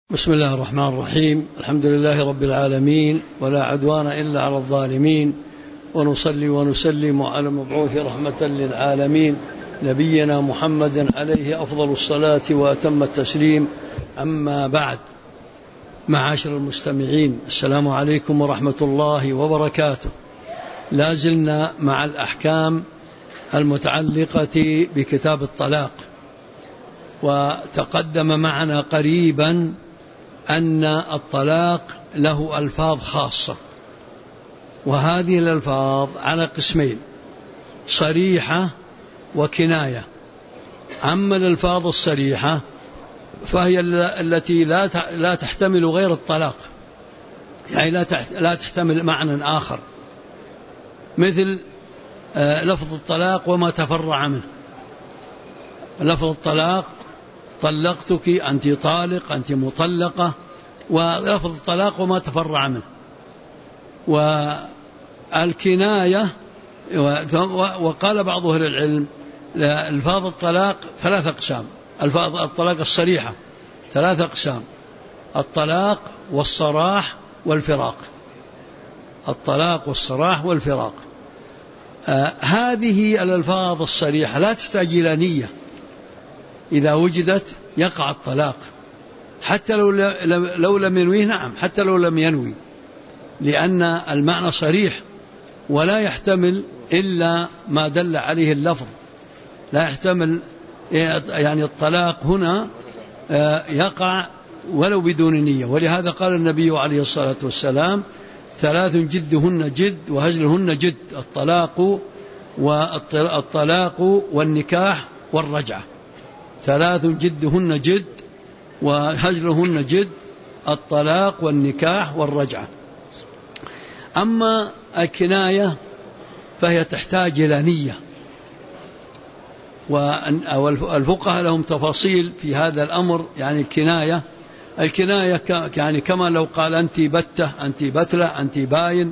بسم الله الرحمن الرحيم. الحمد لله رب العالمين، ولا عدوان إلا على الظالمين، ونصلي ونسلم على المبعوث رحمة للعالمين نبينا محمد عليه أفضل الصلاة وأتم التسليم. أما بعد، معاشر المستمعين، السلام عليكم ورحمة الله وبركاته. لا زلنا مع الأحكام المتعلقة بكتاب الطلاق، وتقدم معنا قريبا أن الطلاق له ألفاظ خاصة، وهذه الألفاظ على قسمين: صريحة وكناية. أما الألفاظ الصريحة فهي التي لا تحتمل غير الطلاق، يعني لا تحتمل معنى آخر، مثل لفظ الطلاق وما تفرع منه. لفظ الطلاق: طلقتك، أنت طالق، أنت مطلقة، ولفظ الطلاق وما تفرع منه. والكناية، وقال بعض أهل العلم ألفاظ الطلاق ثلاث أقسام. ألفاظ الطلاق الصريحة ثلاث أقسام: الطلاق والصراح والفراق. الطلاق والصراح والفراق. هذه الألفاظ الصريحة لا تحتاج إلى نية، إذا وجدت يقع الطلاق حتى لو لم ينويه. نعم، حتى لو لم ينوي، لأن المعنى صريح ولا يحتمل إلا ما دل عليه اللفظ. لا يحتمل، يعني الطلاق هنا يقع ولو بدون نية. ولهذا قال النبي عليه الصلاة والسلام: ثلاث جدهن جد وهزلهن جد: الطلاق والنكاح والرجعة. ثلاث جدهن جد وهزلهن جد: الطلاق والنكاح والرجعة. أما الكناية فهي تحتاج إلى نية، والفقهاء لهم تفاصيل في هذا الأمر. يعني الكناية يعني كما لو قال: أنت بتة، أنت بتلة، أنت باين،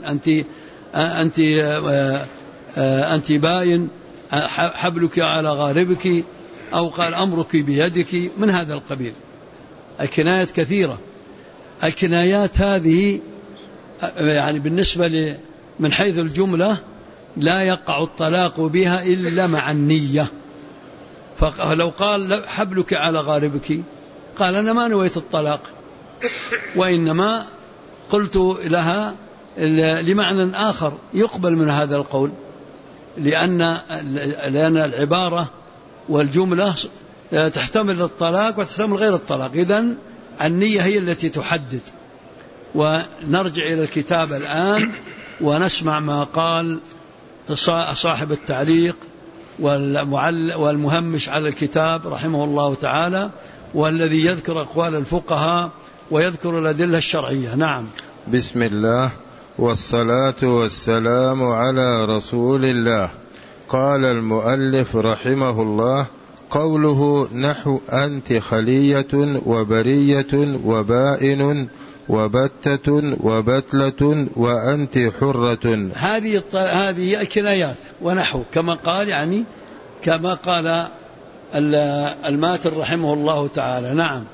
أنت باين، حبلك على غاربك، أو قال: أمرك بيدك، من هذا القبيل. الكنايات كثيرة. الكنايات هذه يعني بالنسبة من حيث الجملة لا يقع الطلاق بها إلا مع النية. فلو قال: حبلك على غاربك، قال: أنا ما نويت الطلاق، وإنما قلت لها لمعنى آخر، يقبل من هذا القول، لأن العبارة والجملة تحتمل الطلاق وتحتمل غير الطلاق. إذن النية هي التي تحدد. ونرجع إلى الكتاب الآن ونسمع ما قال صاحب التعليق والمهمش على الكتاب رحمه الله تعالى، والذي يذكر أقوال الفقهاء ويذكر الأدلة الشرعية. نعم. بسم الله والصلاة والسلام على رسول الله. قال المؤلف رحمه الله: قوله نحو أنت خلية وبرية وبائن وبتة وبتلة وأنت حرة. هذه الكنايات ونحو، كما قال، يعني كما قال الماتر رحمه الله تعالى. نعم.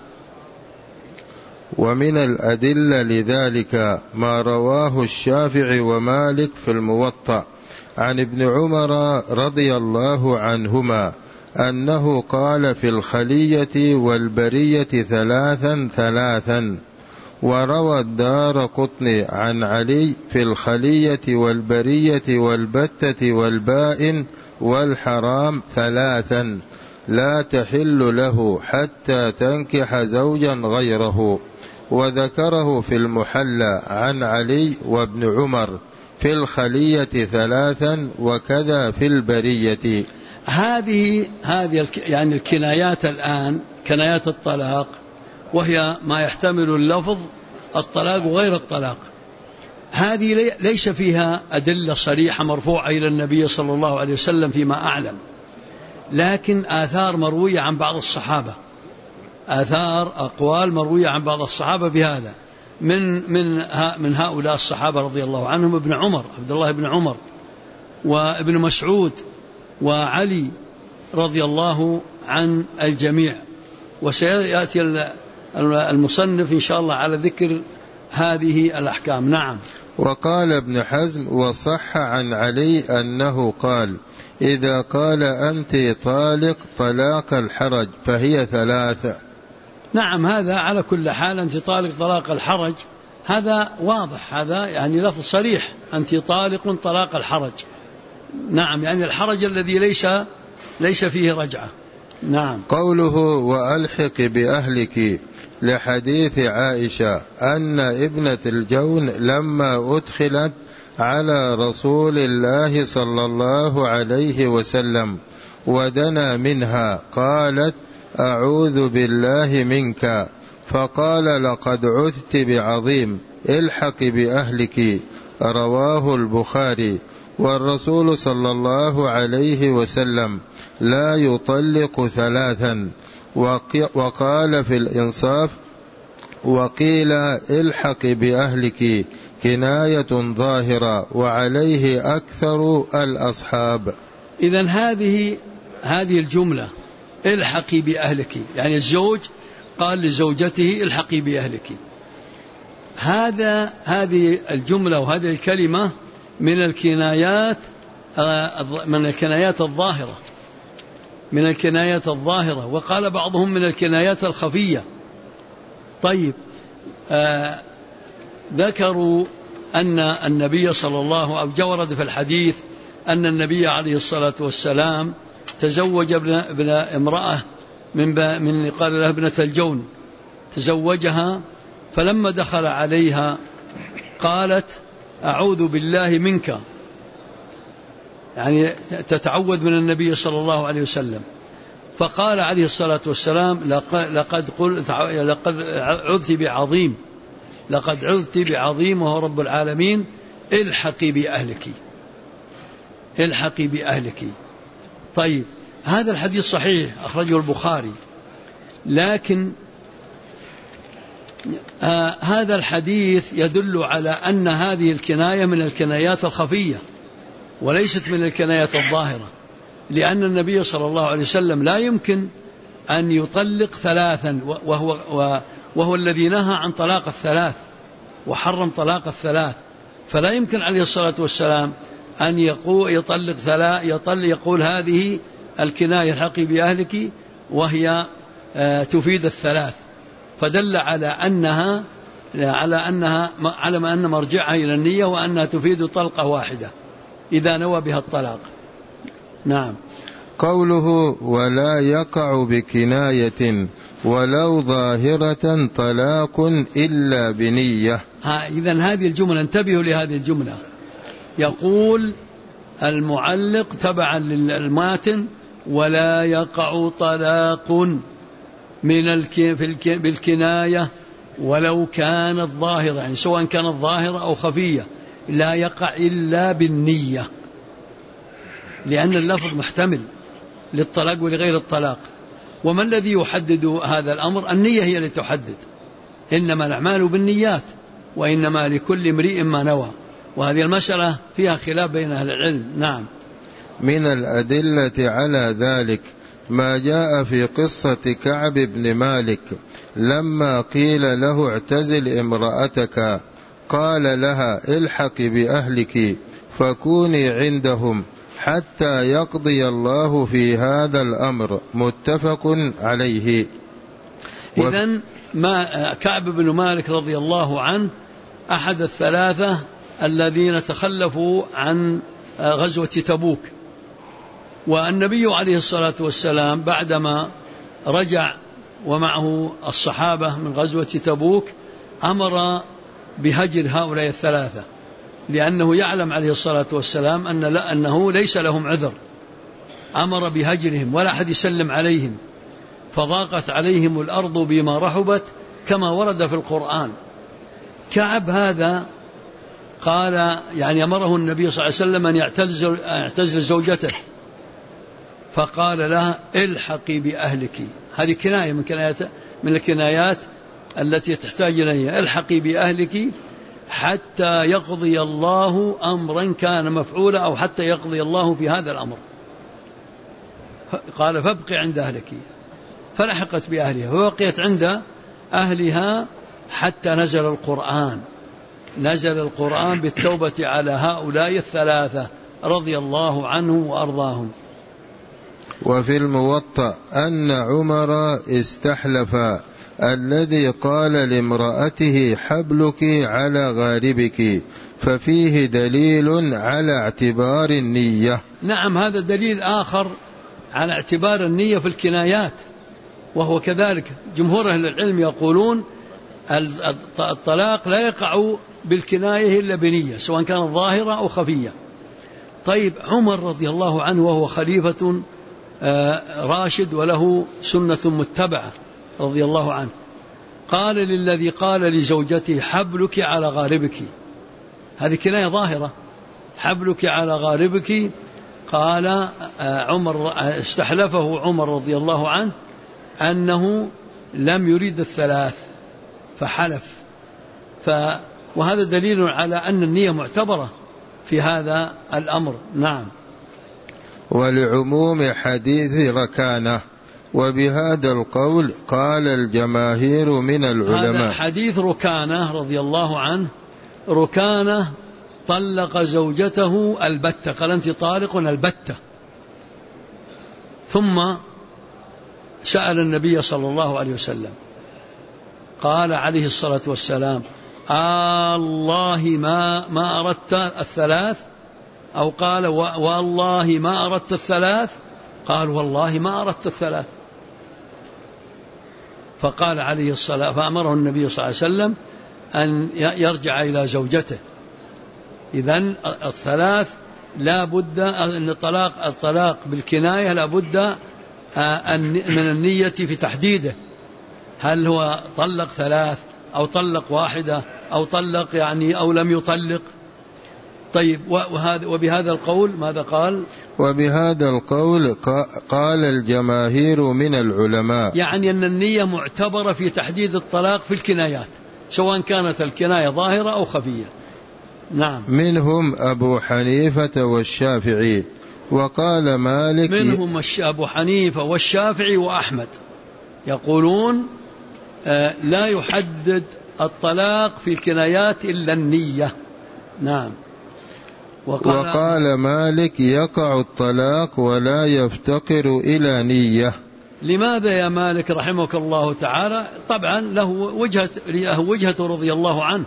ومن الأدلة لذلك ما رواه الشافعي ومالك في الموطأ عن ابن عمر رضي الله عنهما أنه قال في الخلية والبرية ثلاثا. وروى الدارقطني عن علي في الخلية والبرية والبتة والبائن والحرام ثلاثا لا تحل له حتى تنكح زوجا غيره. وذكره في المحلى عن علي وابن عمر في الخلية ثلاثا وكذا في البرية. هذه يعني الكنايات الآن، كنايات الطلاق، وهي ما يحتمل اللفظ الطلاق وغير الطلاق. هذه ليس فيها أدلة صريحة مرفوعة إلى النبي صلى الله عليه وسلم فيما أعلم، لكن آثار مروية عن بعض الصحابة، أقوال مروية عن بعض الصحابة بهذا، من هؤلاء الصحابة رضي الله عنهم: ابن عمر، عبد الله بن عمر، وابن مسعود، وعلي رضي الله عن الجميع. وسيأتي المصنف إن شاء الله على ذكر هذه الأحكام. نعم. وقال ابن حزم: وصح عن علي أنه قال: إذا قال أنت طالق طلاق الحرج فهي 3. نعم، هذا على كل حال أنت طالق طلاق الحرج، هذا واضح، هذا يعني لفظ صريح، أنت طالق طلاق الحرج. نعم، يعني الحرج الذي ليس فيه رجعة. نعم. قوله: وألحق بأهلك، لحديث عائشة أن ابنة الجون لما أدخلت على رسول الله صلى الله عليه وسلم ودنا منها قالت: أعوذ بالله منك، فقال: لقد عثت بعظيم، الحق بأهلك. رواه البخاري. والرسول صلى الله عليه وسلم لا يطلق 3. وقال في الإنصاف: وقيل الحق بأهلك كناية ظاهرة، وعليه أكثر الأصحاب. إذن هذه الجملة الحقي بأهلك، يعني الزوج قال لزوجته الحقي بأهلك، هذه الجملة وهذه الكلمة من الكنايات الظاهرة، وقال بعضهم من الكنايات الخفية. طيب، ذكروا أن النبي صلى الله عليه وسلم ورد في الحديث أن النبي عليه الصلاة والسلام تزوج ابن امرأة من قال لها ابنة الجون، تزوجها، فلما دخل عليها قالت: أعوذ بالله منك، يعني تتعوذ من النبي صلى الله عليه وسلم. فقال عليه الصلاة والسلام: لقد عذت بعظيم، لقد عذت بعظيم وهو رب العالمين، الحقي بأهلك، الحقي بأهلك. طيب، هذا الحديث صحيح أخرجه البخاري، لكن هذا الحديث يدل على أن هذه الكناية من الكنايات الخفية وليست من الكنايات الظاهرة، لأن النبي صلى الله عليه وسلم لا يمكن أن يطلق 3، وهو الذي نهى عن طلاق 3 وحرم طلاق 3، فلا يمكن عليه الصلاة والسلام أن يطلق 3، يقول هذه الكناية الحقي بأهلك وهي تفيد 3، فدل على أن مرجعها إلى النية، وأنها تفيد طلقة واحدة إذا نوى بها الطلاق. نعم. قوله: ولا يقع بكناية ولو ظاهرة طلاق إلا بنية. إذن هذه الجملة، انتبهوا لهذه الجملة، يقول المعلق تبعا للماتن: ولا يقع طلاق بالكناية ولو كانت ظاهرة، يعني سواء كانت ظاهرة أو خفية، لا يقع إلا بالنية، لأن اللفظ محتمل للطلاق ولغير الطلاق. وما الذي يحدد هذا الأمر؟ النية هي التي تحدد، إنما الأعمال بالنيات وإنما لكل امرئ ما نوى، وهذه المسألة فيها خلاف بين أهل العلم. نعم. من الأدلة على ذلك ما جاء في قصة كعب بن مالك لما قيل له: اعتزل امرأتك، قال لها: الحق بأهلك فكوني عندهم حتى يقضي الله في هذا الأمر. متفق عليه. إذن ما كعب بن مالك رضي الله عنه أحد 3 الذين تخلفوا عن غزوة تبوك، والنبي عليه الصلاة والسلام بعدما رجع ومعه الصحابة من غزوة تبوك أمر بهجر هؤلاء 3، لأنه يعلم عليه الصلاة والسلام أنه ليس لهم عذر، أمر بهجرهم ولا أحد يسلم عليهم، فضاقت عليهم الأرض بما رحبت كما ورد في القرآن. كعب هذا قال، يعني أمره النبي صلى الله عليه وسلم أن يعتزل زوجته، فقال لها: الحقي بأهلك. هذه كناية من الكنايات التي تحتاج إليها، الحقي بأهلك حتى يقضي الله أمرا كان مفعولا، أو حتى يقضي الله في هذا الأمر. قال: فابقي عند أهلك، فلحقت بأهلها، فبقيت عند أهلها حتى نزل القرآن بالتوبة على هؤلاء الثلاثة رضي الله عنهم وأرضاهم. وفي الموطأ أن عمر استحلف الذي قال لامرأته حبلك على غاربك، ففيه دليل على اعتبار النية. نعم، هذا دليل آخر على اعتبار النية في الكنايات، وهو كذلك جمهور أهل العلم يقولون الطلاق لا يقع بالكناية إلا بنية، سواء كانت ظاهرة أو خفية. طيب، عمر رضي الله عنه وهو خليفة راشد وله سنة متبعة رضي الله عنه، قال للذي قال لزوجته حبلك على غاربك، هذه كناية ظاهرة، حبلك على غاربك، قال عمر استحلفه عمر رضي الله عنه أنه لم يريد الثلاث فحلف. وهذا دليل على أن النية معتبرة في هذا الأمر. نعم. ولعموم حديث ركانة، وبهذا القول قال الجماهير من العلماء. هذا حديث ركانة رضي الله عنه، ركانة طلق زوجته البتة، قال أنت طالق البتة، ثم سأل النبي صلى الله عليه وسلم، قال عليه الصلاة والسلام الله ما أردت الثلاث، أو قال والله ما أردت الثلاث، قال والله ما أردت الثلاث. فقال عليه الصلاة، فأمره النبي صلى الله عليه وسلم أن يرجع إلى زوجته. إذن الثلاث لا بد أن الطلاق بالكناية لا بد من النية في تحديده، هل هو طلق ثلاث أو طلق واحدة أو طلق أو لم يطلق. طيب، وبهذا القول ماذا قال؟ وبهذا القول قال الجماهير من العلماء، يعني أن النية معتبرة في تحديد الطلاق في الكنايات، سواء كانت الكناية ظاهرة أو خفية. نعم. منهم أبو حنيفة والشافعي، وقال مالك. منهم أبو حنيفة والشافعي وأحمد يقولون لا يحدد الطلاق في الكنايات إلا النية. نعم. وقال مالك يقع الطلاق ولا يفتقر إلى نية. لماذا يا مالك رحمك الله تعالى؟ طبعا له وجهة رضي الله عنه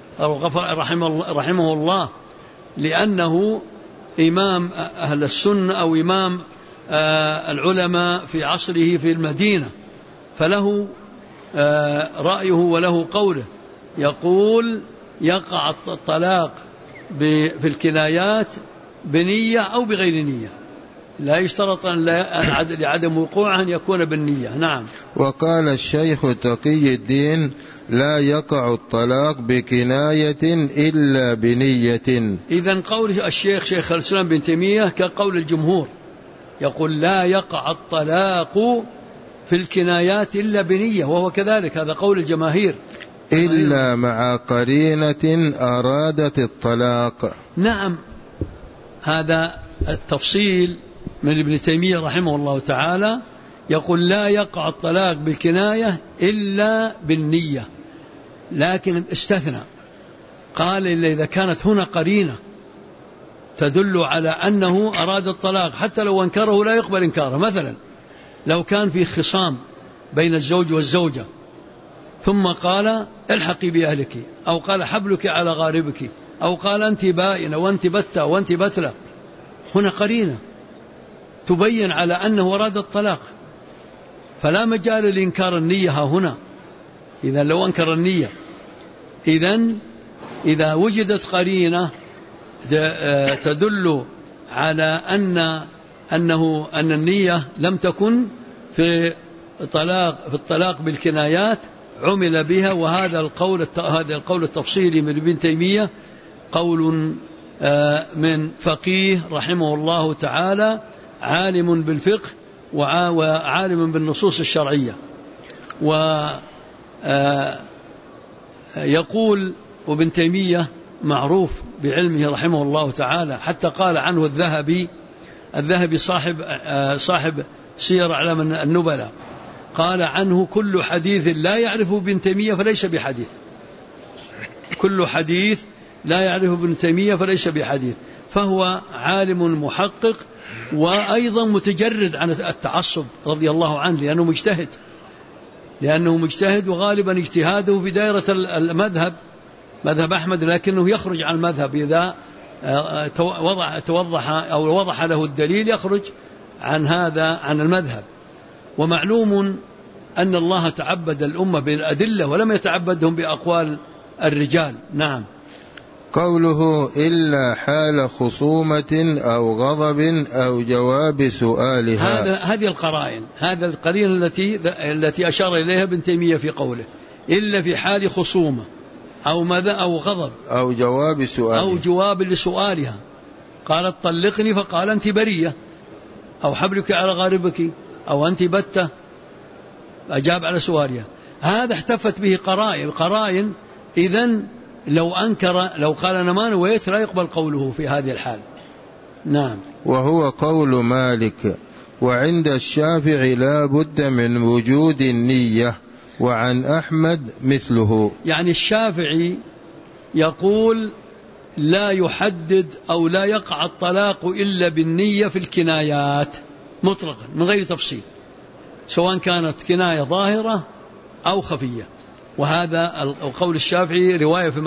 رحمه الله، لأنه إمام أهل السنة أو إمام العلماء في عصره في المدينة، فله رأيه وله قوله، يقول يقع الطلاق في الكنايات بنية أو بغير نية، لا يشترط لعدم وقوعها أن يكون بالنية. نعم. وقال الشيخ تقي الدين لا يقع الطلاق بكناية إلا بنية. إذن قول الشيخ شيخ الإسلام بن تيمية كقول الجمهور، يقول لا يقع الطلاق في الكنايات إلا بنية، وهو كذلك، هذا قول الجماهير، إلا مع قرينة أرادت الطلاق. نعم، هذا التفصيل من ابن تيمية رحمه الله تعالى، يقول لا يقع الطلاق بالكناية إلا بالنية، لكن استثنى، قال إلا إذا كانت هنا قرينة تدل على أنه أراد الطلاق، حتى لو انكره لا يقبل انكاره. مثلا لو كان في خصام بين الزوج والزوجة ثم قال الحقي بأهلك، أو قال حبلك على غاربك، أو قال أنت بائنة وأنت بتة وأنت بتلة، هنا قرينة تبين على أنه أراد الطلاق، فلا مجال لإنكار النية هنا. إذا لو أنكر النية، إذا وجدت قرينة تدل على أن النية لم تكن في الطلاق بالكنايات عمل بها. وهذا القول التفصيلي من ابن تيمية قول من فقيه رحمه الله تعالى، عالم بالفقه وعالم بالنصوص الشرعية. ويقول وابن تيمية معروف بعلمه رحمه الله تعالى، حتى قال عنه الذهبي صاحب سير أعلام النبلاء، قال عنه كل حديث لا يعرفه ابن تيمية فليس بحديث. كل حديث لا يعرفه ابن تيمية فليس بحديث. فهو عالم محقق وأيضا متجرد عن التعصب رضي الله عنه، لأنه مجتهد وغالبا اجتهاده في دائرة المذهب، مذهب أحمد، لكنه يخرج عن المذهب إذا وضح له الدليل يخرج عن المذهب. ومعلوم أن الله تعبد الأمة بالأدلة ولم يتعبدهم بأقوال الرجال. نعم. قوله إلا حال خصومة أو غضب أو جواب سؤالها، هذه القرائن، هذا القرين التي أشار إليها ابن تيمية في قوله إلا في حال خصومة أو ماذا أو غضب أو جواب لسؤالها. قالت طلقني فقال أنت برية، أو حبلك على غاربك، أو أنت بتة، أجاب على سؤالها. هذا احتفت به قرائن. إذن لو أنكر، لو قال أنا ما نويت، لا يقبل قوله في هذه الحال. نعم. وهو قول مالك. وعند الشافعي لا بد من وجود النية، وعن أحمد مثله. يعني الشافعي يقول لا يحدد أو لا يقع الطلاق إلا بالنية في الكنايات مطلقا من غير تفصيل، سواء كانت كناية ظاهرة أو خفية. وهذا قول الشافعي رواية في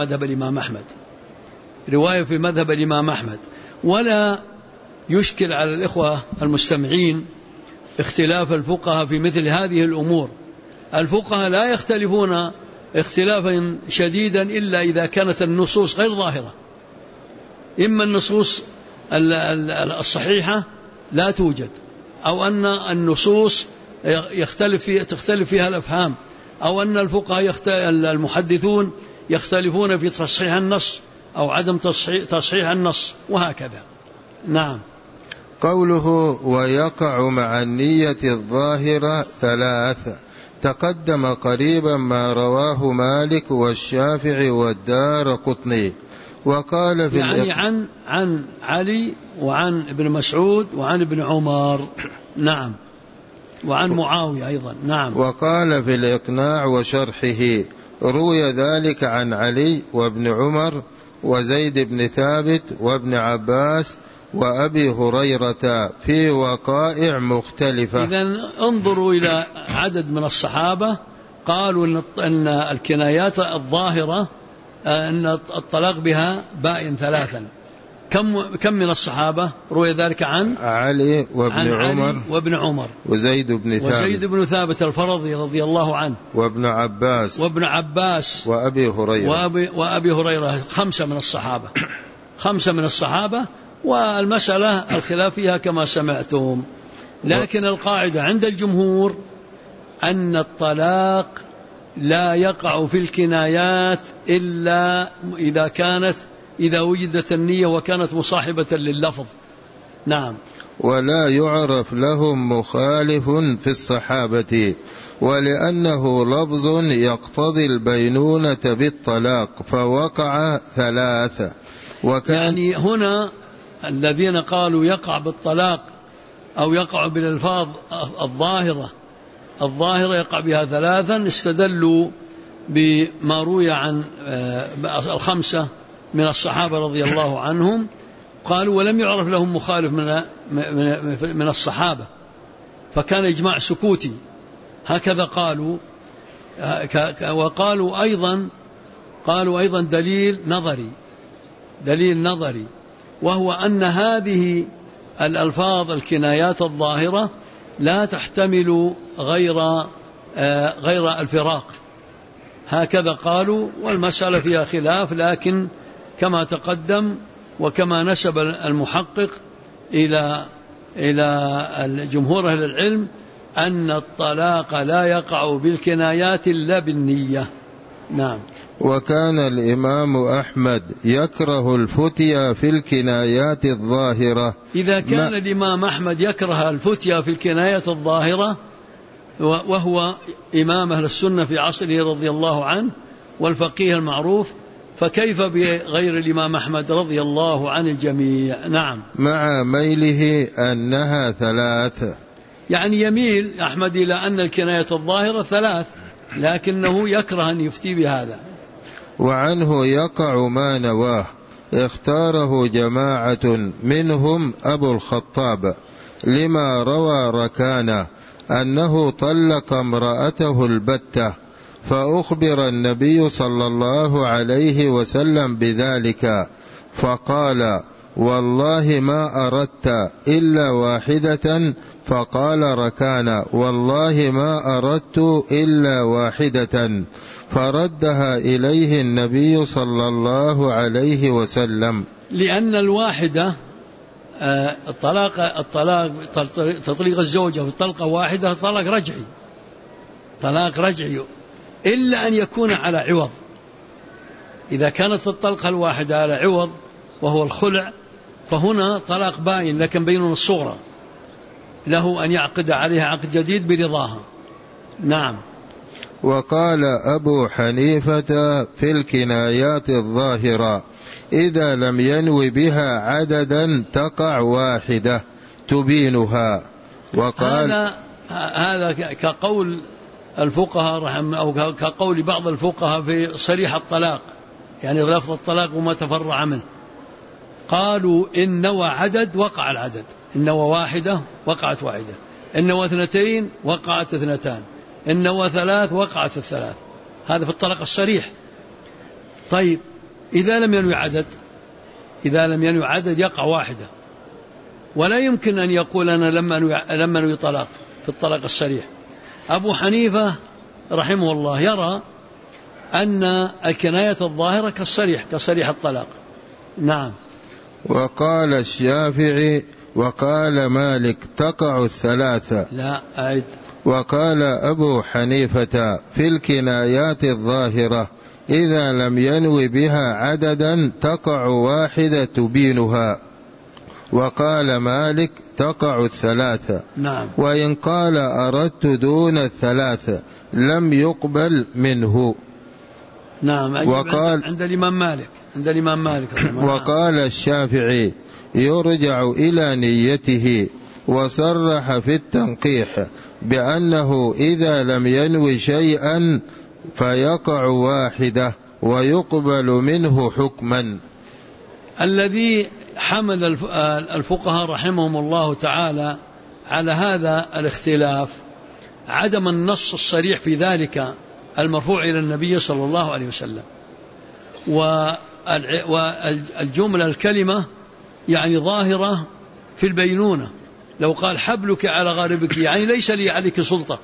مذهب الإمام أحمد. ولا يشكل على الإخوة المستمعين اختلاف الفقهاء في مثل هذه الأمور. الفقهاء لا يختلفون اختلافا شديدا إلا إذا كانت النصوص غير ظاهرة. إما النصوص الصحيحة لا توجد، أو أن النصوص تختلف فيها الأفهام، أو أن الفقهاء المحدثون يختلفون في تصحيح النص أو عدم تصحيح النص، وهكذا. نعم. قوله ويقع مع النية الظاهرة 3 تقدم قريبا ما رواه مالك والشافعي والدارقطني. وقال في يعني عن علي وعن ابن مسعود وعن ابن عمر. نعم. وعن معاوية أيضا. نعم. وقال في الإقناع وشرحه روي ذلك عن علي وابن عمر وزيد بن ثابت وابن عباس وأبي هريرة في وقائع مختلفة. إذن انظروا إلى عدد من الصحابة قالوا أن الكنايات الظاهرة أن الطلاق بها بائن 3. كم من الصحابة روي ذلك؟ عن علي وابن عمر وزيد بن ثابت الفرضي رضي الله عنه وابن عباس وأبي هريرة 5 من الصحابة. والمسألة الخلاف فيها كما سمعتم، لكن القاعدة عند الجمهور أن الطلاق لا يقع في الكنايات إلا إذا وجدت النية وكانت مصاحبة لللفظ. نعم. ولا يعرف لهم مخالف في الصحابة، ولأنه لفظ يقتضي البينونة بالطلاق فوقع 3. يعني هنا الذين قالوا يقع بالطلاق أو يقع بالألفاظ الظاهرة يقع بها 3 استدلوا بما روي عن 5 من الصحابة رضي الله عنهم، قالوا ولم يعرف لهم مخالف من الصحابة، فكان إجماع سكوتي، هكذا قالوا. وقالوا أيضا دليل نظري، وهو أن هذه الألفاظ الكنايات الظاهرة لا تحتمل غير الفراق، هكذا قالوا. والمسألة فيها خلاف، لكن كما تقدم وكما نسب المحقق إلى الجمهور أهل العلم أن الطلاق لا يقع بالكنايات إلا بالنية. نعم. وكان الإمام أحمد يكره الفتيا في الكنايات الظاهرة. إذا كان الإمام أحمد يكره الفتيا في الكنايات الظاهرة وهو إمام أهل السنة في عصره رضي الله عنه والفقيه المعروف، فكيف بغير الإمام أحمد رضي الله عن الجميع؟ نعم. مع ميله أنها 3. يعني يميل أحمد إلى أن الكناية الظاهرة 3، لكنه يكره أن يفتي بهذا. وعنه يقع ما نواه، اختاره جماعة منهم أبو الخطاب لما روى ركانة أنه طلق امرأته البتة، فأخبر النبي صلى الله عليه وسلم بذلك فقال: والله ما أردت إلا واحدة. فقال ركانة: والله ما أردت إلا واحدة. فردها إليه النبي صلى الله عليه وسلم، لأن الواحدة تطليق الزوجة بطلقة واحدة طلاق رجعي إلا أن يكون على عوض. إذا كانت الطلقة الواحدة على عوض وهو الخلع فهنا طلاق باين، لكن بين الصغرى له أن يعقد عليها عقد جديد برضاها. نعم. وقال أبو حنيفة في الكنايات الظاهرة: إذا لم ينوي بها عددا تقع واحدة تبينها. وقال هذا كقول الفقهاء أو كقول بعض الفقهاء في صريح الطلاق، يعني لفظ الطلاق وما تفرع منه. قالوا إن نوى عدد وقع العدد، إن نوى واحدة وقعت واحدة، إن نوى 2 وقعت 2، إن نوى 3 وقعت 3. هذا في الطلاق الصريح. طيب إذا لم ينوي عدد يقع واحدة، ولا يمكن أن يقول أنا لما نوي طلاق في الطلاق الصريح. أبو حنيفة رحمه الله يرى أن الكناية الظاهرة كصريح الطلاق. نعم. وقال الشافعي وقال مالك تقع 3. لا أعد. وقال أبو حنيفة في الكنايات الظاهرة: إذا لم ينوي بها عددا تقع واحدة تبينها. وقال مالك تقع 3. نعم. وإن قال أردت دون 3 لم يقبل منه. نعم. وقال عند الإمام مالك وقال الشافعي يرجع إلى نيته، وصرح في التنقيح بأنه إذا لم ينوي شيئا فيقع واحدة ويقبل منه حكما. الذي حمل الفقهاء رحمهم الله تعالى على هذا الاختلاف عدم النص الصريح في ذلك المرفوع إلى النبي صلى الله عليه وسلم، والجملة الكلمة يعني ظاهرة في البينونة. لو قال حبلك على غاربك يعني ليس لي عليك سلطة،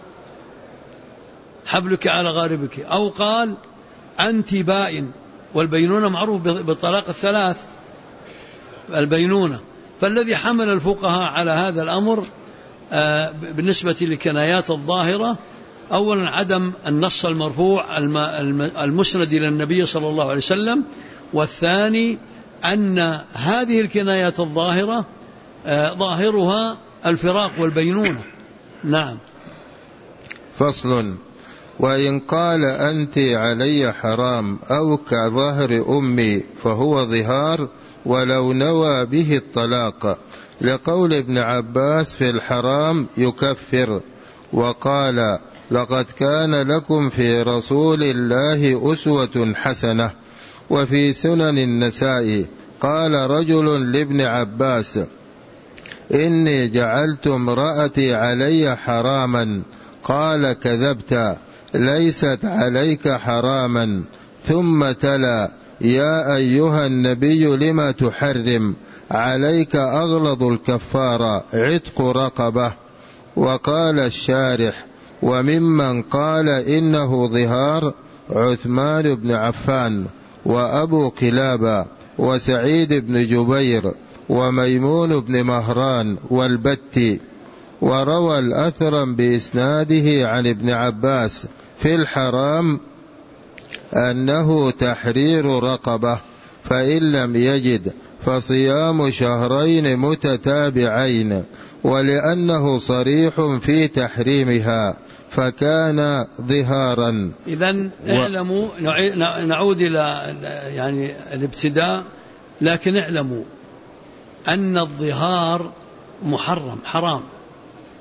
حبلك على غاربك، أو قال أنت بائن، والبينونة معروف بالطلاق 3 البينونة. فالذي حمل الفقهاء على هذا الأمر بالنسبة للكنايات الظاهرة أولا عدم النص المرفوع المسند إلى النبي صلى الله عليه وسلم، والثاني أن هذه الكنايات الظاهرة ظاهرها الفراق والبينونة. نعم. فصل: وإن قال أنت علي حرام أو كظهر أمي فهو ظهار ولو نوى به الطلاق، لقول ابن عباس في الحرام يكفر. وقال: لقد كان لكم في رسول الله أسوة حسنة. وفي سنن النسائي قال رجل لابن عباس: إني جعلت امرأتي علي حراما. قال: كذبت، ليست عليك حراما. ثم تلا: يا أيها النبي لما تحرم، عليك أغلظ الكفارة عتق رقبة. وقال الشارح: وممن قال إنه ظهار عثمان بن عفان وأبو قلابة وسعيد بن جبير وميمون بن مهران والبتي. وروى الأثرم بإسناده عن ابن عباس في الحرام أنه تحرير رقبة، فإن لم يجد فصيام شهرين متتابعين، ولأنه صريح في تحريمها فكان ظهارا. إذن اعلموا، نعود إلى يعني الابتداء، لكن اعلموا أن الظهار محرم حرام،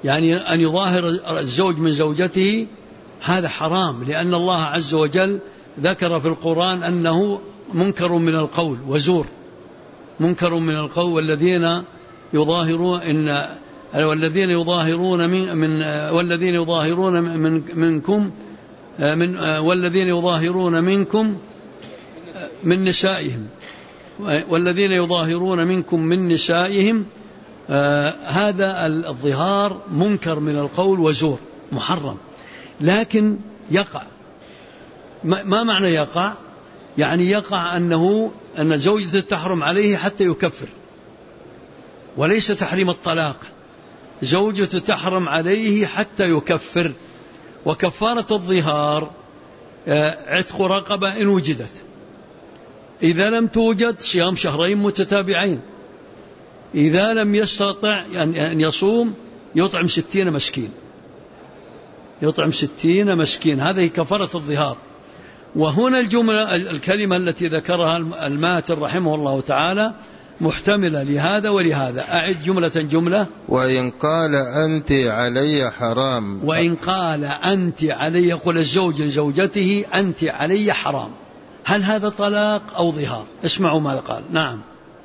يعني أن يظاهر الزوج من زوجته هذا حرام، لأن الله عز وجل ذكر في القرآن أنه منكر من القول وزور، منكر من القول. والذين يظاهرون منكم من نسائهم هذا الظهار منكر من القول وزور محرم. لكن يقع، ما معنى يقع؟ يعني يقع أن زوجته تحرم عليه حتى يكفر، وليس تحريم الطلاق. زوجته تحرم عليه حتى يكفر. وكفارة الظهار عتق رقبة إن وجدت، إذا لم توجد صيام شهرين متتابعين، إذا لم يستطع أن يصوم يطعم 60 مسكين، يطعم 60 مسكين. هذه كفارة الظهار. وهنا الكلمة التي ذكرها الماتر رحمه الله تعالى محتملة لهذا ولهذا. أعد جملة. وإن قال أنت علي حرام، وإن قال أنت علي، يقول الزوج لزوجته أنت علي حرام، هل هذا طلاق أو ظهار؟ اسمعوا ماذا قال. نعم.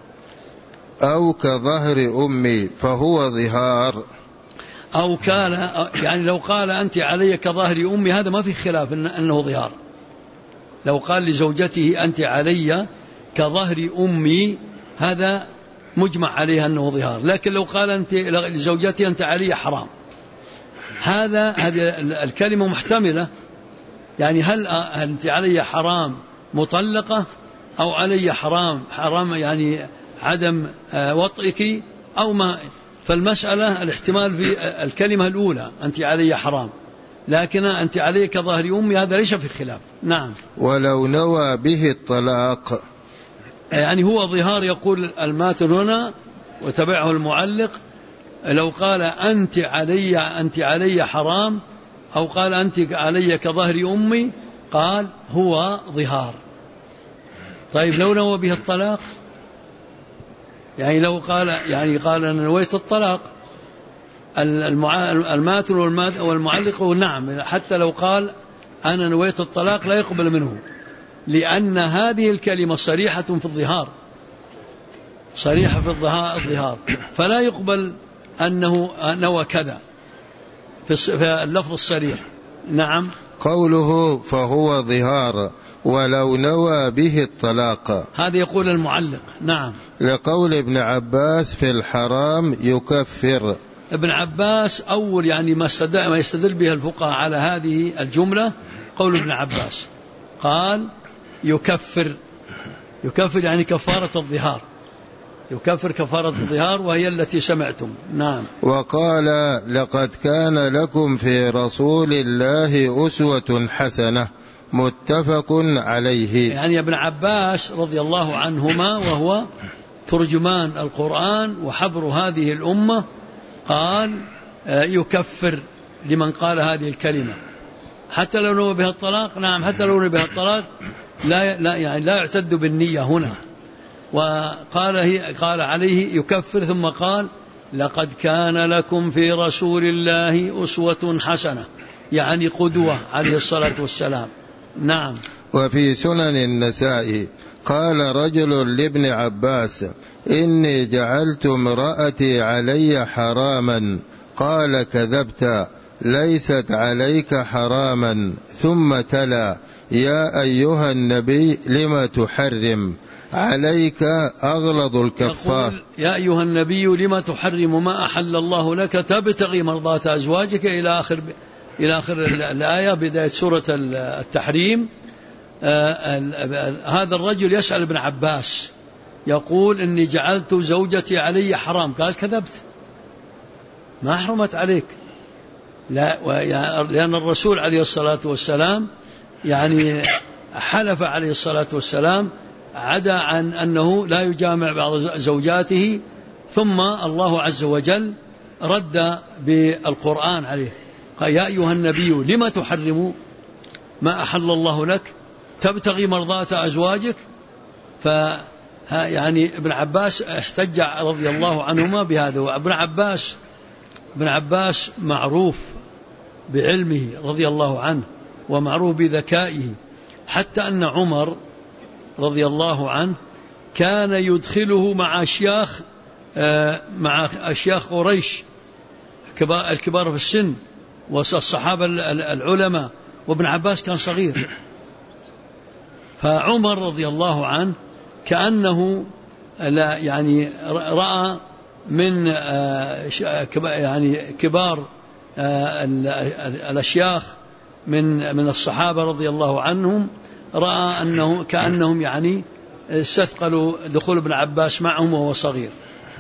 أو كظهر أمي فهو ظهار. أو كان يعني لو قال أنت علي كظهر أمي هذا ما في خلاف أنه ظهار. لو قال لزوجته أنت علي كظهر أمي هذا مجمع عليه أنه ظهار. لكن لو قال أنت لزوجتي أنت علي حرام، هذه الكلمة محتملة. يعني هل أنت علي حرام مطلقة، أو علي حرام يعني عدم وطئك، أو ما. فالمسألة الاحتمال في الكلمة الأولى أنت علي حرام، لكن أنت علي كظهر أمي هذا ليس في خلاف. نعم. ولو نوى به الطلاق، يعني هو ظهار. يقول الماتن هنا وتبعه المعلق لو قال أنت علي حرام، أو قال أنت علي كظهر أمي، قال هو ظهار. طيب لو نوى به الطلاق، يعني لو قال أنا نويت الطلاق، الماتن والمعلق نعم، حتى لو قال أنا نويت الطلاق لا يقبل منه، لأن هذه الكلمة صريحة في الظهار، صريحة في الظهار، فلا يقبل أنه نوى كذا في اللفظ الصريح. نعم. قوله فهو ظهار ولو نوى به الطلاق، هذا يقول المعلق. نعم. لقول ابن عباس في الحرام يكفر. ابن عباس أول يعني ما يستدل به الفقهاء على هذه الجملة قول ابن عباس، قال يكفر يعني كفارة الظهار، يكفر كفارة الظهار وهي التي سمعتم. نعم. وقال لقد كان لكم في رسول الله أسوة حسنة متفق عليه. يعني ابن عباس رضي الله عنهما وهو ترجمان القرآن وحبر هذه الأمة قال يكفر لمن قال هذه الكلمة حتى لو نوى بها الطلاق. نعم، حتى لو نوى بها الطلاق لا يعتد بالنية هنا. قال عليه يكفر، ثم قال لقد كان لكم في رسول الله أسوة حسنة، يعني قدوة عليه الصلاة والسلام. نعم. وفي سنن النسائي قال رجل لابن عباس إني جعلت امرأتي علي حراما، قال كذبت ليست عليك حراما، ثم تلا يا أيها النبي لم تحرم عليك أغلظ الكفار. يا أيها النبي لم تحرم ما أحل الله لك تبتغي مرضات أزواجك إلى آخر الآية بداية سورة التحريم. هذا الرجل يسأل ابن عباس يقول إني جعلت زوجتي علي حرام، قال كذبت ما حرمت عليك. لأن الرسول عليه الصلاة والسلام يعني حلف عليه الصلاة والسلام عدا عن أنه لا يجامع بعض زوجاته، ثم الله عز وجل رد بالقرآن عليه قال يا أيها النبي لما تحرم ما أحل الله لك تبتغي مرضات أزواجك. يعني ابن عباس احتج رضي الله عنهما بهذا. وابن عباس ابن عباس معروف بعلمه رضي الله عنه ومعروف بذكائه، حتى أن عمر رضي الله عنه كان يدخله مع أشياخ قريش الكبار في السن والصحابة العلماء، وابن عباس كان صغير. فعمر رضي الله عنه كأنه يعني رأى من يعني كبار الأشياخ من الصحابة رضي الله عنهم، رأى أنه كأنهم يعني استثقلوا دخول ابن عباس معهم وهو صغير.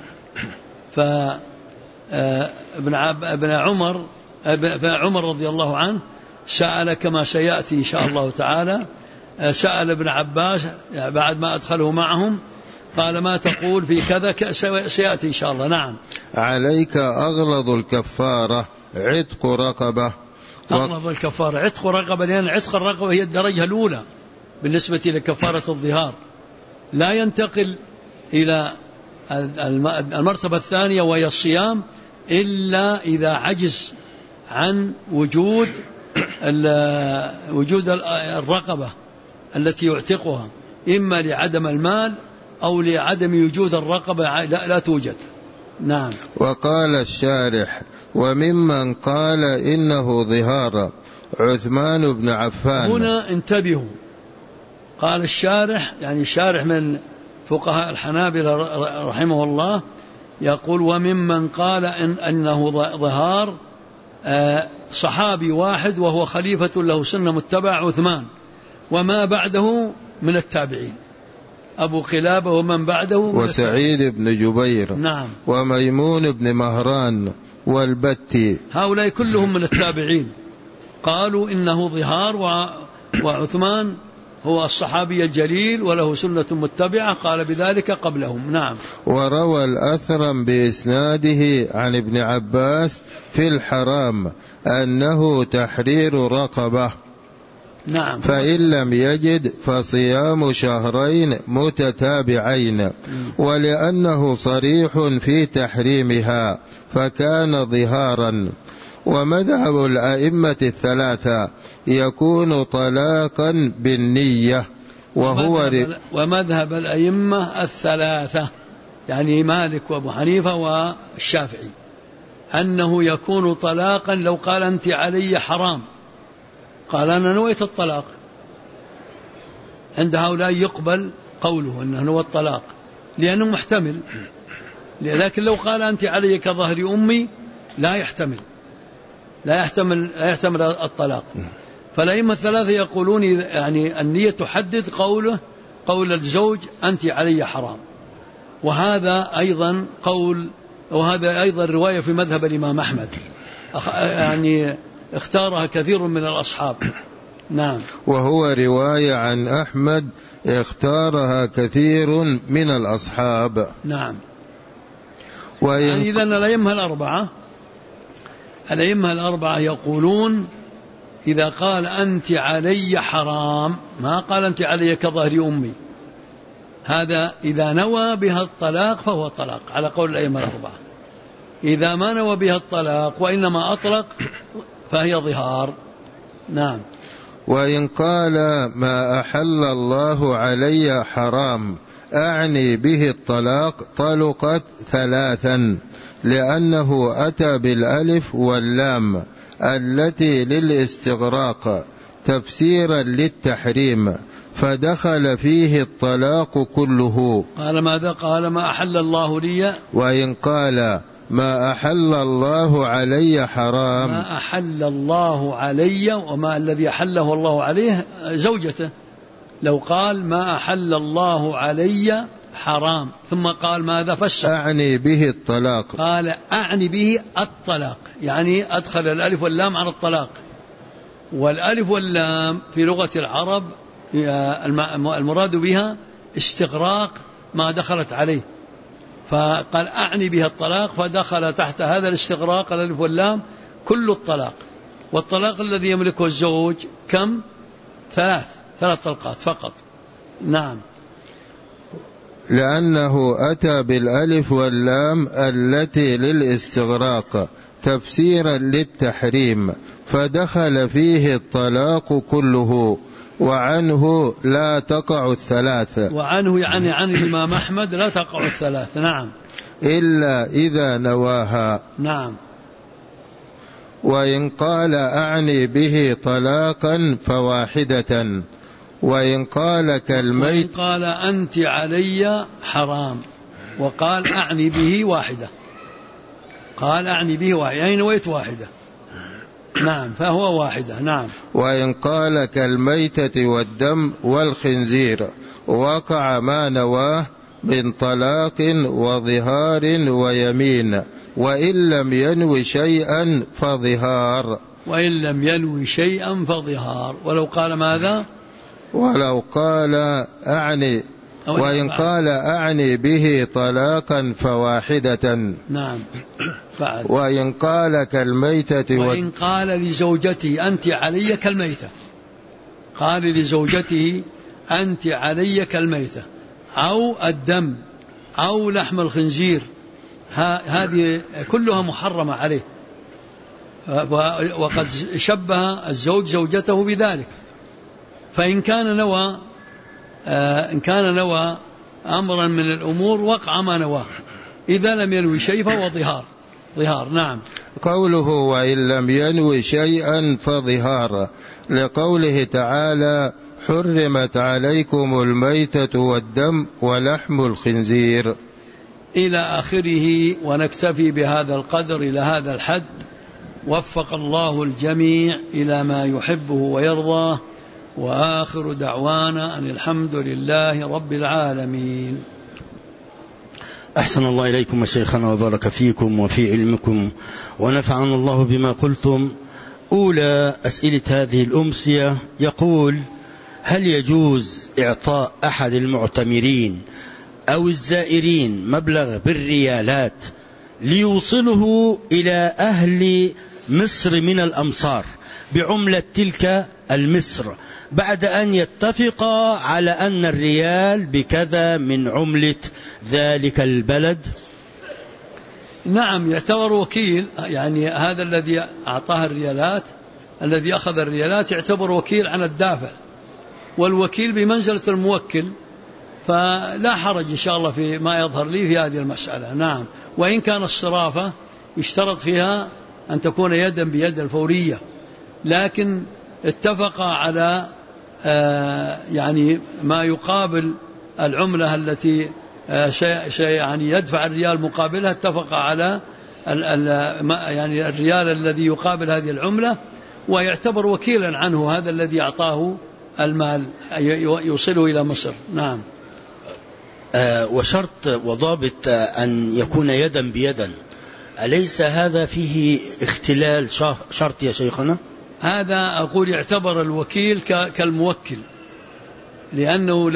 عمر رضي الله عنه سأل كما سيأتي إن شاء الله تعالى، سأل ابن عباس بعد ما أدخله معهم قال ما تقول في كذا، سيأتي إن شاء الله. نعم. عليك أغلظ الكفارة عتق رقبة. أغلظ الكفارة عتق رقبة، لأن عتق الرقبة هي الدرجة الأولى بالنسبة لكفارة الظهار، لا ينتقل إلى المرتبة الثانية وهي الصيام إلا إذا عجز عن وجود الرقبة التي يعتقها، إما لعدم المال أو لعدم وجود الرقبة لا توجد. نعم. وقال الشارح وممن قال إنه ظهار عثمان بن عفان. هنا انتبهوا، قال الشارح يعني الشارح من فقهاء الحنابلة رحمه الله يقول وممن قال أنه ظهار صحابي واحد وهو خليفة له سنة متبع عثمان، وما بعده من التابعين أبو قلابة ومن بعده وسعيد بن جبير. نعم. وميمون بن مهران والبتي، هؤلاء كلهم من التابعين قالوا إنه ظهار، وعثمان هو الصحابي الجليل وله سنة متبعة قال بذلك قبلهم. نعم. وروى الأثرم بإسناده عن ابن عباس في الحرام أنه تحرير رقبة. نعم. فإن لم يجد فصيام شهرين متتابعين، ولأنه صريح في تحريمها فكان ظهارا. ومذهب الأئمة الثلاثة يكون طلاقا بالنية، ومذهب الأئمة الثلاثة يعني مالك وأبو حنيفة والشافعي أنه يكون طلاقا لو قال أنت علي حرام، قال أنا نويت الطلاق، عند هؤلاء يقبل قوله أنه نوى الطلاق لأنه محتمل، لكن لو قال أنت علي كظهر أمي لا يحتمل الطلاق. فالأئمة الثلاثة يقولون يعني النية تحدد قول الزوج أنت علي حرام، وهذا أيضا رواية في مذهب الإمام أحمد يعني اختارها كثير من الأصحاب. نعم. وهو رواية عن أحمد اختارها كثير من الأصحاب. نعم. يعني إذن الأئمة الأربعة يقولون إذا قال أنت علي حرام، ما قال أنت علي كظهر أمي، هذا إذا نوى بها الطلاق فهو طلاق على قول الأئمة الأربعة. إذا ما نوى بها الطلاق وإنما أطلق فهي ظهار. نعم. وإن قال ما أحل الله علي حرام أعني به الطلاق طلقت ثلاثا، لأنه أتى بالألف واللام التي للاستغراق تفسيرا للتحريم، فدخل فيه الطلاق كله. قال ماذا؟ قال ما أحل الله لي. وإن قال ما أحل الله علي حرام، ما أحل الله علي، وما الذي أحله الله عليه زوجته. لو قال ما أحل الله علي حرام ثم قال ماذا فسر؟ أعني به الطلاق. قال أعني به الطلاق، يعني أدخل الألف واللام على الطلاق، والألف واللام في لغة العرب المراد بها استغراق ما دخلت عليه، فقال أعني بها الطلاق، فدخل تحت هذا الاستغراق الألف واللام كل الطلاق. والطلاق الذي يملكه الزوج كم؟ ثلاث طلقات فقط. نعم. لأنه أتى بالألف واللام التي للاستغراق تفسيرا للتحريم، فدخل فيه الطلاق كله، وعنه لا تقع الثلاث. وعنه يعني عن الإمام أحمد لا تقع الثلاث. نعم. إلا إذا نواها. نعم. وإن قال أعني به طلاقا فواحدة، وإن قال كالميت، وإن قال أنت علي حرام وقال أعني به واحدة، قال أعني به واحدة يعني نويت واحدة. نعم فهو واحدة. نعم. وإن قال كالميتة والدم والخنزير وقع ما نواه من طلاق وظهار ويمين، وإن لم ينوي شيئا فظهار. وإن لم ينوي شيئا فظهار. ولو قال ماذا؟ ولو قال أعني، وإن قال أعني به طلاقا فواحدة. نعم. فعل. وإن قال كالميتة وإن قال لزوجته أنت علي كالميتة، قال لزوجته أنت علي كالميتة أو الدم أو لحم الخنزير، هذه كلها محرمة عليه، وقد شبه الزوج زوجته بذلك. فإن كان نوى أمرا من الأمور وقع ما نواه، إذا لم ينوي شيء فهو ظهار. نعم. قوله وإن لم ينوي شيئا فظهار، لقوله تعالى حرمت عليكم الميتة والدم ولحم الخنزير إلى آخره. ونكتفي بهذا القدر إلى هذا الحد. وفق الله الجميع إلى ما يحبه ويرضاه، وآخر دعوانا أن الحمد لله رب العالمين. أحسن الله إليكم شيخنا وبارك فيكم وفي علمكم ونفعنا الله بما قلتم. أولى أسئلة هذه الأمسية يقول: هل يجوز إعطاء أحد المعتمرين أو الزائرين مبلغ بالريالات ليوصله إلى أهل مصر من الأمصار بعملة تلك المصر بعد أن يتفقا على أن الريال بكذا من عملة ذلك البلد؟ نعم، يعتبر وكيل، يعني هذا الذي أعطاه الريالات، الذي أخذ الريالات يعتبر وكيل عن الدافع، والوكيل بمنزلة الموكل، فلا حرج إن شاء الله في ما يظهر لي في هذه المسألة. نعم. وإن كان الصرافة يشترط فيها أن تكون يدا بيد الفورية، لكن اتفق على يعني ما يقابل العملة التي شيء يعني يدفع الريال مقابلها، اتفق على يعني الريال الذي يقابل هذه العملة، ويعتبر وكيلا عنه هذا الذي أعطاه المال يوصله إلى مصر. نعم. وشرط وضابط أن يكون يدا بيدا، أليس هذا فيه اختلال شرط يا شيخنا؟ هذا أقول يعتبر الوكيل كالموكل، لأنه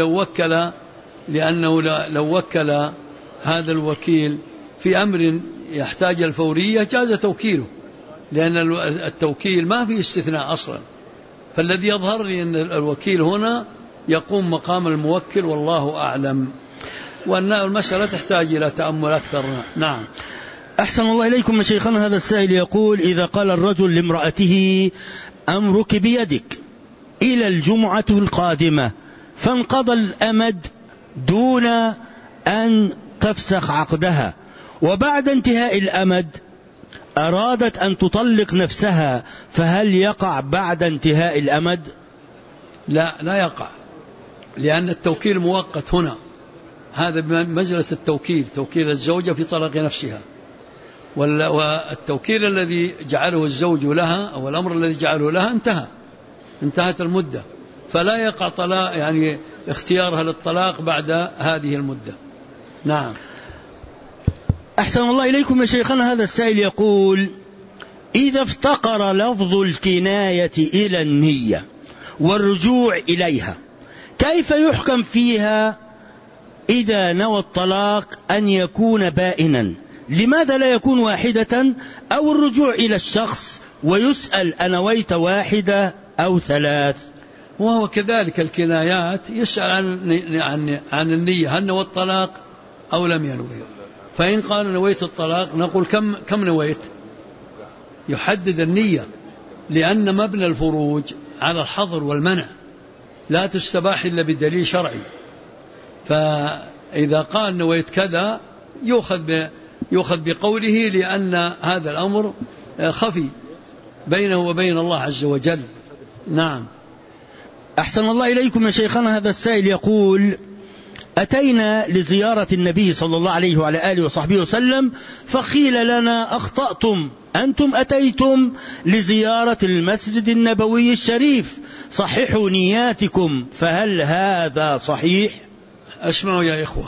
لو وكل هذا الوكيل في أمر يحتاج الفورية جاز توكيله، لأن التوكيل ما فيه استثناء أصلا. فالذي يظهر لي أن الوكيل هنا يقوم مقام الموكل، والله أعلم، وأن المسألة تحتاج إلى تأمل أكثر. نعم. أحسن الله إليكم شيخنا. هذا السائل يقول: إذا قال الرجل لامرأته أمرك بيدك إلى الجمعة القادمة، فانقضى الأمد دون أن تفسخ عقدها، وبعد انتهاء الأمد أرادت أن تطلق نفسها، فهل يقع بعد انتهاء الأمد؟ لا يقع، لأن التوكيل مؤقت هنا، هذا بمجلس التوكيل، توكيل الزوجة في طلاق نفسها، والتوكيل الذي جعله الزوج لها أو الأمر الذي جعله لها انتهت المدة، فلا يقع طلاق يعني اختيارها للطلاق بعد هذه المدة. نعم. أحسن الله إليكم يا شيخنا. هذا السائل يقول: إذا افتقر لفظ الكناية إلى النية والرجوع إليها، كيف يحكم فيها إذا نوى الطلاق أن يكون بائنا؟ لماذا لا يكون واحدة أو الرجوع إلى الشخص ويسأل أنويت واحدة أو ثلاث؟ وهو كذلك الكنايات يسأل عن النية، هل نوى الطلاق أو لم ينوي؟ فإن قال نويت الطلاق نقول كم نويت؟ يحدد النية، لأن مبنى الفروج على الحظر والمنع، لا تستباح إلا بدليل شرعي. فإذا قال نويت كذا يؤخذ بقوله، لأن هذا الأمر خفي بينه وبين الله عز وجل. نعم. أحسن الله إليكم يا شيخنا. هذا السائل يقول: أتينا لزيارة النبي صلى الله عليه وعلى آله وصحبه وسلم، فقيل لنا: أخطأتم، أنتم أتيتم لزيارة المسجد النبوي الشريف، صححوا نياتكم، فهل هذا صحيح؟ اسمعوا يا إخوة،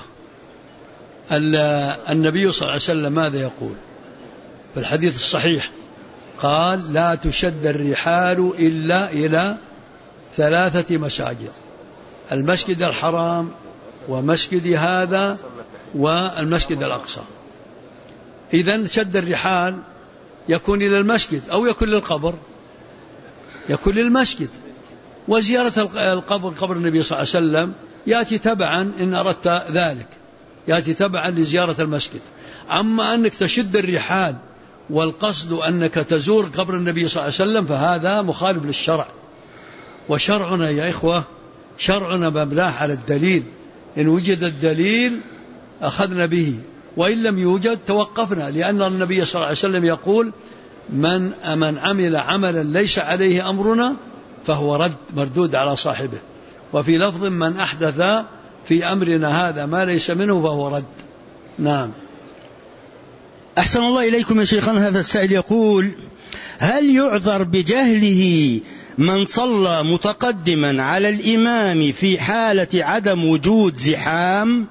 النبي صلى الله عليه وسلم ماذا يقول في الحديث الصحيح؟ قال: لا تشد الرحال إلا إلى 3 مساجد: المسجد الحرام، ومسجد هذا، والمسجد الأقصى. إذن شد الرحال يكون إلى المسجد أو يكون للقبر، يكون للمسجد. وزيارة القبر، قبر النبي صلى الله عليه وسلم، يأتي تبعا إن أردت ذلك، يأتي تبعا لزيارة المسجد. أما أنك تشد الرحال والقصد أنك تزور قبر النبي صلى الله عليه وسلم فهذا مخالف للشرع. وشرعنا يا إخوة، شرعنا مبناه على الدليل، إن وجد الدليل أخذنا به، وإن لم يوجد توقفنا، لأن النبي صلى الله عليه وسلم يقول: من عمل عملا ليس عليه أمرنا فهو رد، مردود على صاحبه. وفي لفظ: من أحدث في أمرنا هذا ما ليس منه فهو رد. نعم. أحسن الله إليكم يا شيخنا. هذا السائل يقول: هل يعذر بجهله من صلى متقدما على الإمام في حالة عدم وجود زحام؟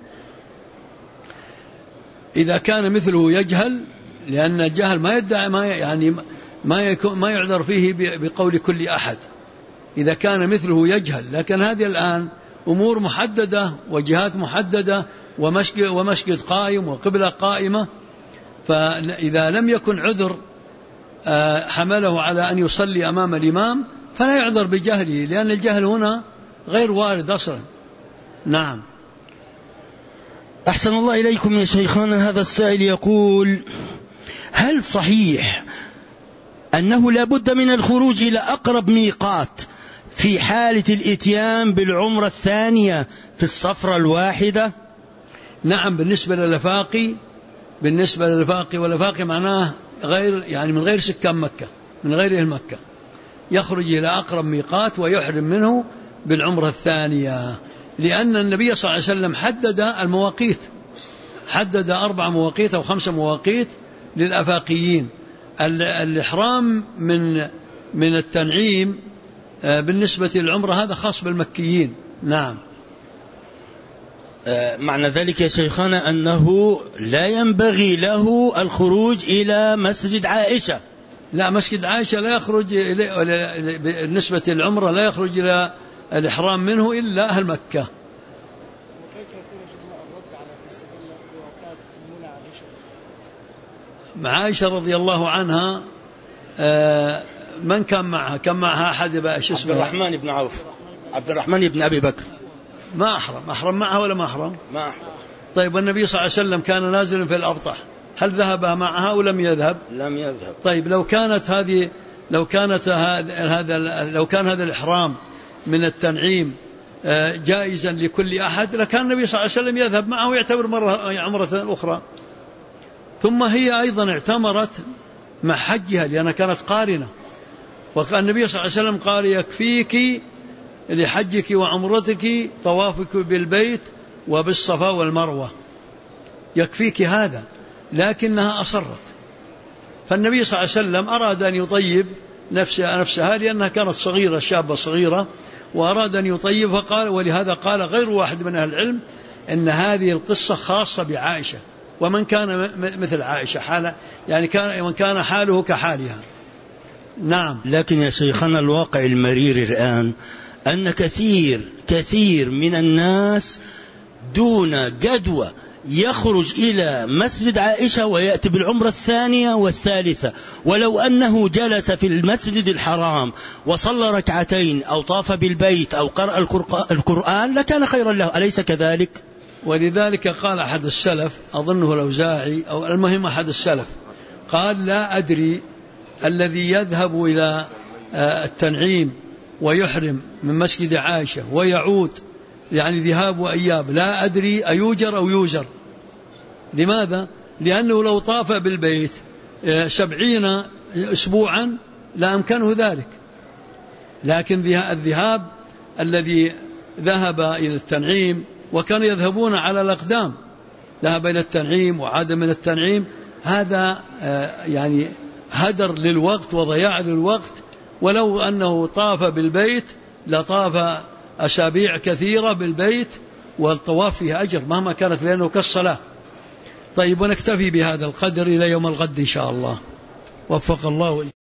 إذا كان مثله يجهل، لأن الجهل ما يدعي ما يعذر فيه بقول كل أحد. إذا كان مثله يجهل، لكن هذه الآن أمور محددة وجهات محددة ومسجد قائم وقبلة قائمة، فإذا لم يكن عذر حمله على أن يصلي أمام الإمام فلا يعذر بجهله، لأن الجهل هنا غير وارد أصلا. نعم. أحسن الله إليكم يا شيخنا. هذا السائل يقول: هل صحيح أنه لا بد من الخروج إلى أقرب ميقات في حالة الإتيان بالعمرة الثانية في الصفرة الواحدة؟ نعم، بالنسبة للفاقي، واللفاقي معناه غير من غير سكان مكة، من غير أهل مكة، يخرج إلى أقرب ميقات ويحرم منه بالعمرة الثانية، لأن النبي صلى الله عليه وسلم حدد المواقيت، حدد 4 مواقيت أو 5 مواقيت للأفاقيين. الإحرام من التنعيم بالنسبة للعمرة هذا خاص بالمكيين. نعم. معنى ذلك يا شيخنا أنه لا ينبغي له الخروج إلى مسجد عائشة؟ لا، مسجد عائشة لا يخرج بالنسبة للعمرة لا يخرج إلى الإحرام منه إلا أهل مكة. وكيف يكون الرد على من استدل بوفاة أمنا عائشة؟ مع عائشة رضي الله عنها من كان معها؟ كان معها أحد عبد الرحمن بن عوف، عبد الرحمن بن أبي بكر. ما أحرم معها ولا ما أحرم؟ ما أحرم. طيب، والنبي صلى الله عليه وسلم كان نازلا في الأبطح، هل ذهب معها أو لم يذهب؟ لم يذهب. طيب، لو كان هذا الإحرام من التنعيم جائزا لكل أحد لكان النبي صلى الله عليه وسلم يذهب معه ويعتبر مرة عمرة أخرى. ثم هي أيضا اعتمرت مع حجها لأنها كانت قارنة، وكان النبي صلى الله عليه وسلم قال: يكفيك لحجك وعمرتك طوافك بالبيت وبالصفا والمروة، يكفيك هذا. لكنها أصرت، فالنبي صلى الله عليه وسلم أراد أن يطيب نفسها لأنها كانت صغيرة، شابة صغيرة، وأراد أن يطيب فقال، ولهذا قال غير واحد من أهل العلم أن هذه القصة خاصة بعائشة، ومن كان مثل عائشة حالة، يعني من كان حاله كحالها. نعم. لكن يا شيخنا الواقع المرير الآن أن كثير من الناس دون جدوى يخرج إلى مسجد عائشة ويأتي بالعمرة الثانية والثالثة، ولو أنه جلس في المسجد الحرام وصلى 2 ركعتين أو طاف بالبيت أو قرأ القرآن لكان خيرا له، أليس كذلك؟ ولذلك قال أحد السلف، أظنه الأوزاعي أو المهم أحد السلف، قال: لا أدري الذي يذهب إلى التنعيم ويحرم من مسجد عائشة ويعود يعني ذهاب وإياب لا أدري أيوجر أو يوجر. لماذا؟ لأنه لو طاف بالبيت 70 أسبوعا لا أمكنه ذلك. لكن الذهاب الذي ذهب إلى التنعيم وكانوا يذهبون على الأقدام، ذهب إلى التنعيم وعاد من التنعيم، هذا يعني هدر للوقت وضياع للوقت. ولو أنه طاف بالبيت لطاف أسابيع كثيرة بالبيت، والطواف فيه أجر مهما كانت لأنه كالصلاة. طيب، ونكتفي بهذا القدر إلى يوم الغد إن شاء الله. وفق الله.